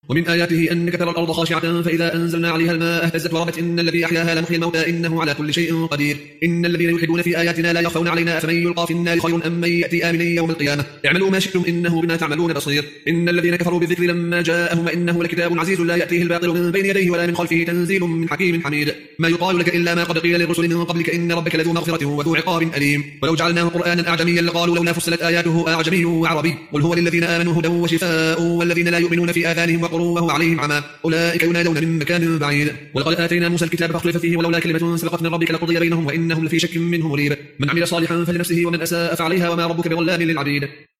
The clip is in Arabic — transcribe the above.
ومن آياته أنك ترى الأرض خاشعة فإذا أنزلنا عليها الماء اهتزت وربت إن الذي أحياها لمحيي الموتى إنه على كل شيء قدير. إن الذين يلحدون في آياتنا لا يخفون علينا أفمن يلقى في النار خير أم من يأتي آمنا يوم القيامة اعملوا ما شئتم إنه بما تعملون بصير. إن الذين كفروا بالذكر لما جاءهم إنه لكتاب عزيز لا يأتيه الباطل من بين يديه ولا من خلفه تنزيل من حكيم حميد. ما يقال لك إلا ما قد قيل للرسل من قبلك إن ربك لذو مغفرة وذو عقاب أليم. ولو جعلناه قرآنا أعجميا لقالوا لولا فصلت آياته أعجمي وعربي قل هو للذين آمنوا هدى وشفاء والذين لا يؤمنون في آذانهم وقر وهو عليهم عمى أولئك ينادون من مكان بعيد. ولقد آتينا موسى الكتاب فاختلف فيه ولولا كلمة سبقت من ربك لقضي بينهم وإنهم لفي شك منه مريب. من عمل صالحا فلنفسه ومن أساء فعليها وما ربك بظلام للعبيد.